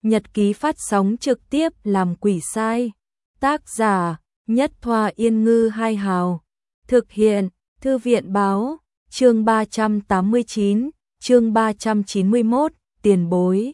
Nhật ký phát sóng trực tiếp làm quỷ sai. Tác giả Nhất Thoa Yên Ngư Hai Hào. Thực hiện Thư viện Báo. Chương 389, chương 391, tiền bối.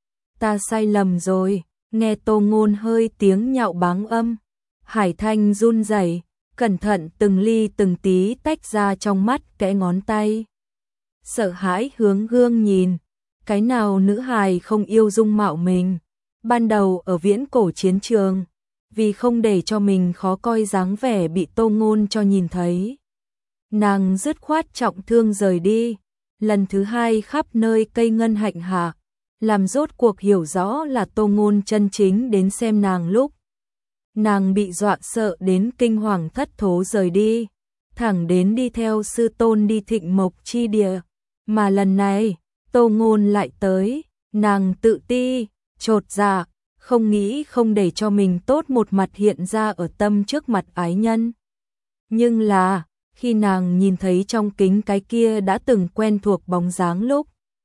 Ta sai lầm rồi. Nghe Tô Ngôn hơi tiếng nhạo báng âm, Hải Thanh run rẩy, cẩn thận từng ly từng tí tách ra trong mắt kẽ ngón tay. Sợ hãi hướng gương nhìn, cái nào nữ hài không yêu dung mạo mình. Ban đầu ở viễn cổ chiến trường, vì không để cho mình khó coi dáng vẻ bị Tô Ngôn cho nhìn thấy, nàng dứt khoát trọng thương rời đi. Lần thứ hai khắp nơi cây ngân hạnh hạ, làm rốt cuộc hiểu rõ là Tô Ngôn chân chính đến xem nàng lúc nàng bị dọa sợ đến kinh hoàng thất thố rời đi, thẳng đến đi theo sư tôn đi Thịnh Mộc chi địa. Mà lần này, Tô Ngôn lại tới, nàng tự ti, chột dạ, không nghĩ không để cho mình tốt một mặt hiện ra ở tâm trước mặt ái nhân. Nhưng là, khi nàng nhìn thấy trong kính cái kia đã từng quen thuộc bóng dáng lúc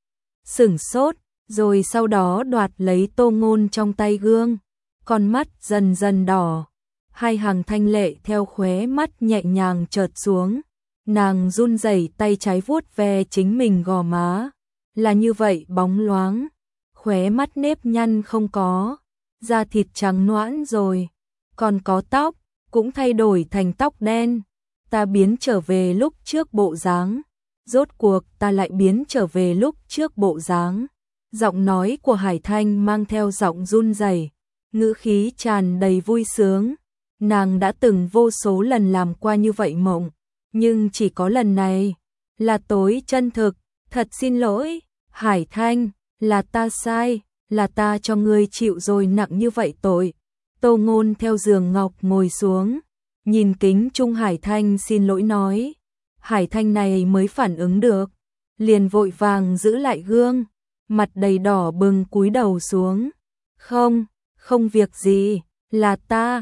sửng sốt, rồi sau đó đoạt lấy Tô Ngôn trong tay gương, con mắt dần dần đỏ, hai hàng thanh lệ theo khóe mắt nhẹ nhàng chợt xuống. Nàng run rẩy tay trái vuốt ve chính mình gò má, là như vậy bóng loáng, khóe mắt nếp nhăn không có, da thịt trắng nõn rồi, còn có tóc, cũng thay đổi thành tóc đen. Ta biến trở về lúc trước bộ dáng, rốt cuộc ta lại biến trở về lúc trước bộ dáng. Giọng nói của Hải Thanh mang theo giọng run rẩy, ngữ khí tràn đầy vui sướng. Nàng đã từng vô số lần làm qua như vậy mộng, nhưng chỉ có lần này là tối chân thực. Thật xin lỗi, Hải Thanh, là ta sai, là ta cho ngươi chịu rồi nặng như vậy tội. Tô Ngôn theo giường ngọc ngồi xuống, nhìn kính trung Hải Thanh xin lỗi nói. Hải Thanh này mới phản ứng được, liền vội vàng giữ lại gương, mặt đầy đỏ bừng cúi đầu xuống. Không việc gì, là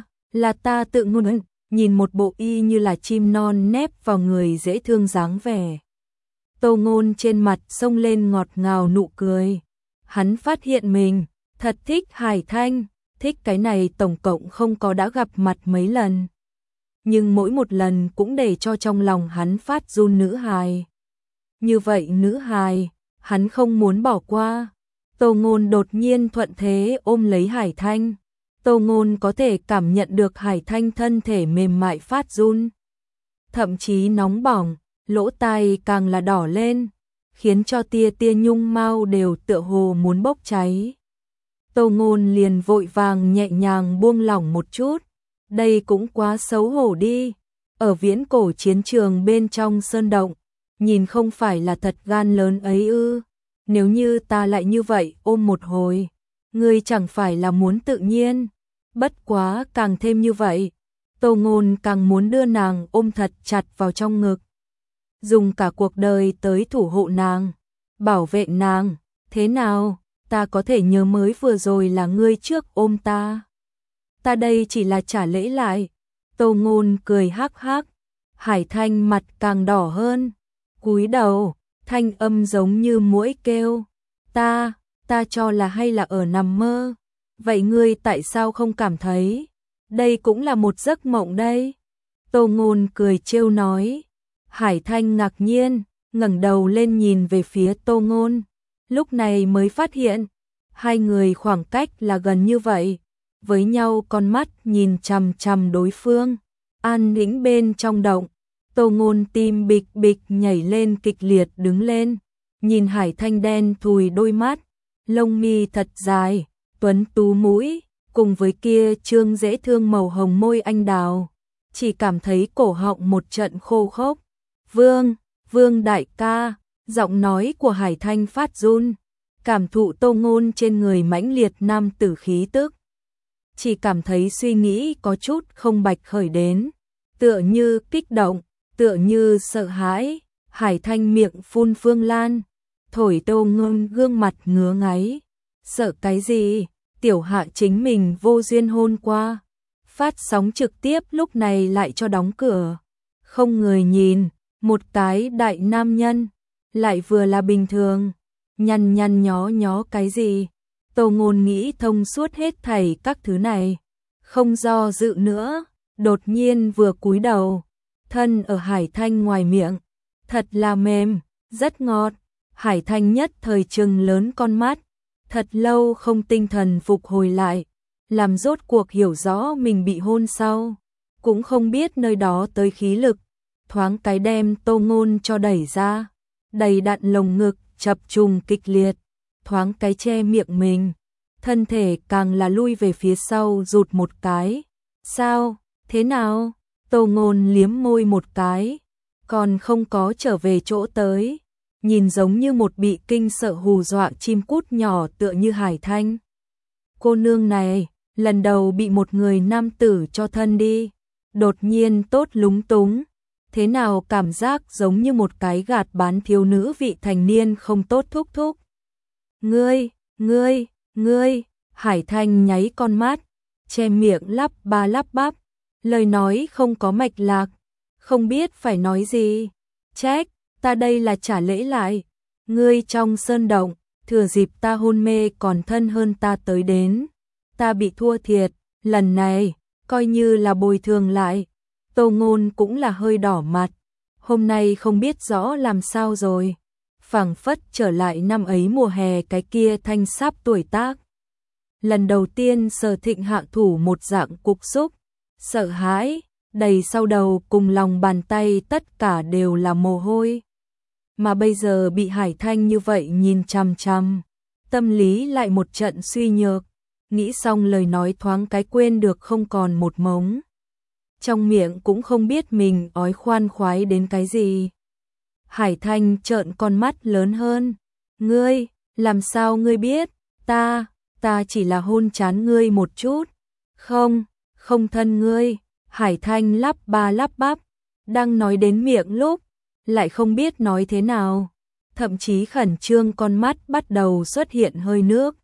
ta tự ngôn. Nhìn một bộ y như là chim non nép vào người dễ thương dáng vẻ, Tô Ngôn trên mặt xông lên ngọt ngào nụ cười. Hắn phát hiện mình thật thích Hải Thanh, thích cái này tổng cộng không có đã gặp mặt mấy lần, nhưng mỗi một lần cũng để cho trong lòng hắn phát run nữ hài. Như vậy nữ hài, hắn không muốn bỏ qua. Tô Ngôn đột nhiên thuận thế ôm lấy Hải Thanh. Tô Ngôn có thể cảm nhận được Hải Thanh thân thể mềm mại phát run, thậm chí nóng bỏng, lỗ tai càng là đỏ lên, khiến cho tia tia nhung mao đều tựa hồ muốn bốc cháy. Tô Ngôn liền vội vàng nhẹ nhàng buông lỏng một chút. Đây cũng quá xấu hổ đi. Ở viễn cổ chiến trường bên trong sơn động, nhìn không phải là thật gan lớn ấy ư? Nếu như ta lại như vậy ôm một hồi, ngươi chẳng phải là muốn tự nhiên. Bất quá càng thêm như vậy, Tô Ngôn càng muốn đưa nàng ôm thật chặt vào trong ngực, dùng cả cuộc đời tới thủ hộ nàng, bảo vệ nàng. Thế nào, ta có thể nhớ mới vừa rồi là ngươi trước ôm ta. Ta đây chỉ là trả lễ lại. Tô Ngôn cười hắc hắc. Hải Thanh mặt càng đỏ hơn, cúi đầu, thanh âm giống như muỗi kêu. Ta cho là hay là ở nằm mơ. Vậy ngươi tại sao không cảm thấy đây cũng là một giấc mộng đây? Tô Ngôn cười trêu nói. Hải Thanh ngạc nhiên, ngẩng đầu lên nhìn về phía Tô Ngôn, lúc này mới phát hiện hai người khoảng cách là gần như vậy, với nhau con mắt nhìn chằm chằm đối phương. An tĩnh bên trong động, Tô Ngôn tim bịch bịch nhảy lên kịch liệt đứng lên, nhìn Hải Thanh đen thùi đôi mắt, lông mi thật dài, tuấn tú mũi, cùng với kia trương dễ thương màu hồng môi anh đào, chỉ cảm thấy cổ họng một trận khô khốc. Vương đại ca, giọng nói của Hải Thanh phát run, cảm thụ Tô Ngôn trên người mãnh liệt nam tử khí tức, chỉ cảm thấy suy nghĩ có chút không bạch khởi đến, tựa như kích động, tựa như sợ hãi. Hải Thanh miệng phun phương lan, thổi Tô Ngôn gương mặt ngứa ngáy. Sợ cái gì? Tiểu Hạ chính mình vô duyên hôn qua. Phát sóng trực tiếp lúc này lại cho đóng cửa, không người nhìn. Một cái đại nam nhân, lại vừa là bình thường, nhăn nhó nhó cái gì? Tô Ngôn nghĩ thông suốt hết thảy các thứ này, không do dự nữa, đột nhiên vừa cúi đầu, thân ở Hải Thanh ngoài miệng, thật là mềm, rất ngọt. Hải Thanh nhất thời trừng lớn con mắt, thật lâu không tinh thần phục hồi lại, làm rốt cuộc hiểu rõ mình bị hôn sau, cũng không biết nơi đó tới khí lực, thoáng cái đem Tô Ngôn cho đẩy ra, đầy đặn lồng ngực, chập trùng kịch liệt, thoáng cái che miệng mình, thân thể càng là lui về phía sau rụt một cái. Sao, thế nào? Tô Ngôn liếm môi một cái, còn không có trở về chỗ tới, nhìn giống như một bị kinh sợ hù dọa chim cút nhỏ tựa như Hải Thanh. Cô nương này, lần đầu bị một người nam tử cho thân đi, đột nhiên tốt lúng túng, thế nào cảm giác giống như một cái gạt bán thiếu nữ vị thành niên không tốt thúc thúc. Ngươi, Hải Thanh nháy con mắt, che miệng lắp ba lắp bắp, lời nói không có mạch lạc, không biết phải nói gì. Trách, ta đây là trả lễ lại, ngươi trong sơn động, thừa dịp ta hôn mê còn thân hơn ta tới đến, ta bị thua thiệt, lần này, coi như là bồi thường lại. Tô Ngôn cũng là hơi đỏ mặt, hôm nay không biết rõ làm sao rồi, phảng phất trở lại năm ấy mùa hè cái kia thanh sắp tuổi tác. Lần đầu tiên Sở Thịnh hạ thủ một dạng cục xúc, sợ hãi, đầy sau đầu cùng lòng bàn tay tất cả đều là mồ hôi. Mà bây giờ bị Hải Thanh như vậy nhìn chằm chằm, tâm lý lại một trận suy nhược, nghĩ xong lời nói thoáng cái quên được không còn một mống. Trong miệng cũng không biết mình ói khoan khoái đến cái gì. Hải Thanh trợn con mắt lớn hơn, ngươi, làm sao ngươi biết, ta chỉ là hôn chán ngươi một chút, không thân ngươi. Hải Thanh lắp ba lắp bắp, đang nói đến miệng lúc, lại không biết nói thế nào, thậm chí khẩn trương con mắt bắt đầu xuất hiện hơi nước.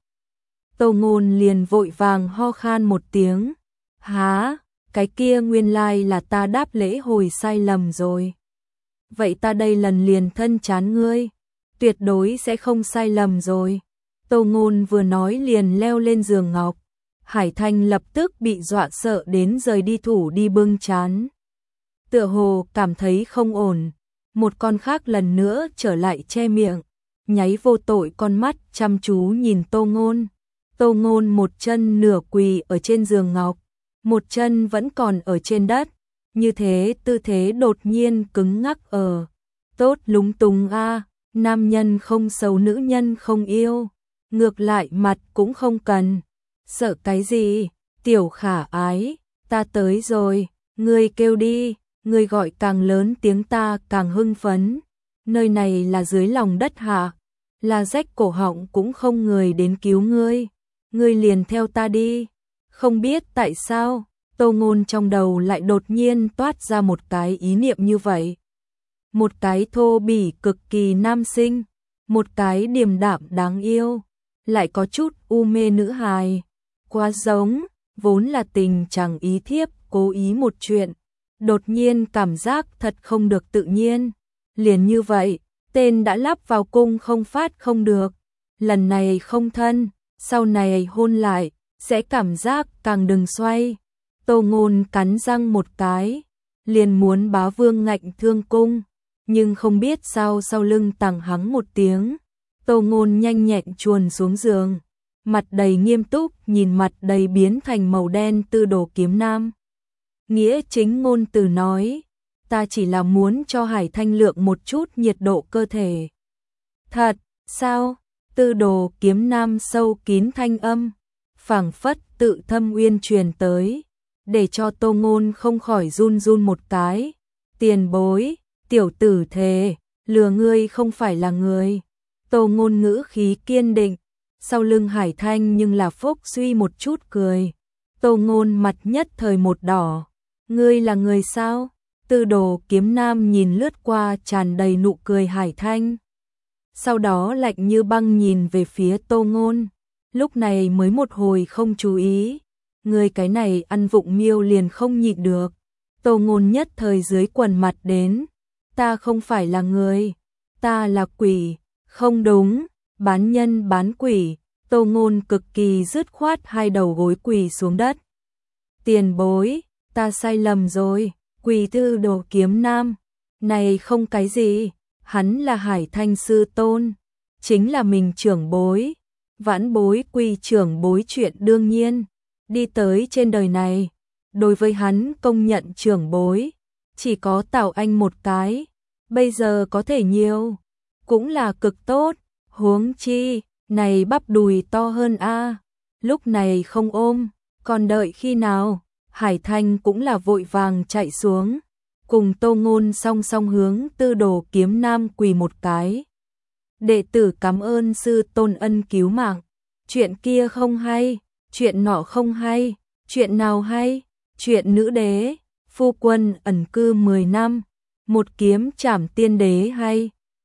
Tô Ngôn liền vội vàng ho khan một tiếng, há, cái kia nguyên lai là ta đáp lễ hồi sai lầm rồi. Vậy ta đây lần liền thân chán ngươi, tuyệt đối sẽ không sai lầm rồi. Tô Ngôn vừa nói liền leo lên giường ngọc, Hải Thanh lập tức bị dọa sợ đến rời đi thủ đi bưng chán. Tựa hồ cảm thấy không ổn, một con khác lần nữa trở lại che miệng, nháy vô tội con mắt chăm chú nhìn Tô Ngôn. Tô Ngôn một chân nửa quỳ ở trên giường ngọc, một chân vẫn còn ở trên đất, như thế tư thế đột nhiên cứng ngắc ở. Tốt lúng túng a, nam nhân không xấu nữ nhân không yêu, ngược lại mặt cũng không cần. Sợ cái gì, tiểu khả ái, ta tới rồi, ngươi kêu đi, ngươi gọi càng lớn tiếng ta càng hưng phấn. Nơi này là dưới lòng đất hạ, là rách cổ họng cũng không người đến cứu ngươi, ngươi liền theo ta đi. Không biết tại sao, Tô Ngôn trong đầu lại đột nhiên toát ra một cái ý niệm như vậy. Một cái thô bỉ cực kỳ nam sinh, một cái điềm đạm đáng yêu, lại có chút u mê nữ hài. Quá giống, vốn là tình chẳng ý thiếp, cố ý một chuyện, đột nhiên cảm giác thật không được tự nhiên. Liền như vậy, tên đã lắp vào cung không phát không được, lần này không thân, sau này hôn lại, sẽ cảm giác càng đừng xoay. Tô Ngôn cắn răng một cái, liền muốn bá vương ngạnh thương cung, nhưng không biết sao sau lưng tằng hắng một tiếng. Tô Ngôn nhanh nhẹn chuồn xuống giường, mặt đầy nghiêm túc nhìn mặt đầy biến thành màu đen Tư Đồ Kiếm Nam. Nghĩa chính ngôn từ nói, ta chỉ là muốn cho Hải Thanh lượng một chút nhiệt độ cơ thể. Thật, sao? Tư Đồ Kiếm Nam sâu kín thanh âm, phảng phất tự thâm uyên truyền tới, để cho Tô Ngôn không khỏi run run một cái. Tiền bối, tiểu tử thề, lừa ngươi không phải là người. Tô Ngôn ngữ khí kiên định, sau lưng Hải Thanh nhưng là phốc suy một chút cười. Tô Ngôn mặt nhất thời một đỏ, ngươi là người sao? Tư Đồ Kiếm Nam nhìn lướt qua tràn đầy nụ cười Hải Thanh, sau đó lạnh như băng nhìn về phía Tô Ngôn, lúc này mới một hồi không chú ý. Người cái này ăn vụng miêu liền không nhịn được. Tô Ngôn nhất thời dưới quần mặt đến, ta không phải là người, ta là quỷ. Không đúng, bán nhân bán quỷ. Tô Ngôn cực kỳ dứt khoát hai đầu gối quỳ xuống đất. Tiền bối, ta sai lầm rồi, quỳ Tư Đồ Kiếm Nam. Này không cái gì, hắn là Hải Thanh sư tôn, chính là mình trưởng bối, vãn bối quy trưởng bối chuyện đương nhiên, đi tới trên đời này, đối với hắn công nhận trưởng bối, chỉ có Tào Anh một cái, bây giờ có thể nhiều, cũng là cực tốt, huống chi, này bắp đùi to hơn a, lúc này không ôm, còn đợi khi nào? Hải Thanh cũng là vội vàng chạy xuống, cùng Tô Ngôn song song hướng Tư Đồ Kiếm Nam quỳ một cái. Đệ tử cảm ơn sư tôn ân cứu mạng, chuyện kia không hay, chuyện nọ không hay, chuyện nào hay, chuyện nữ đế, phu quân ẩn cư 10 năm, một kiếm trảm tiên đế hay.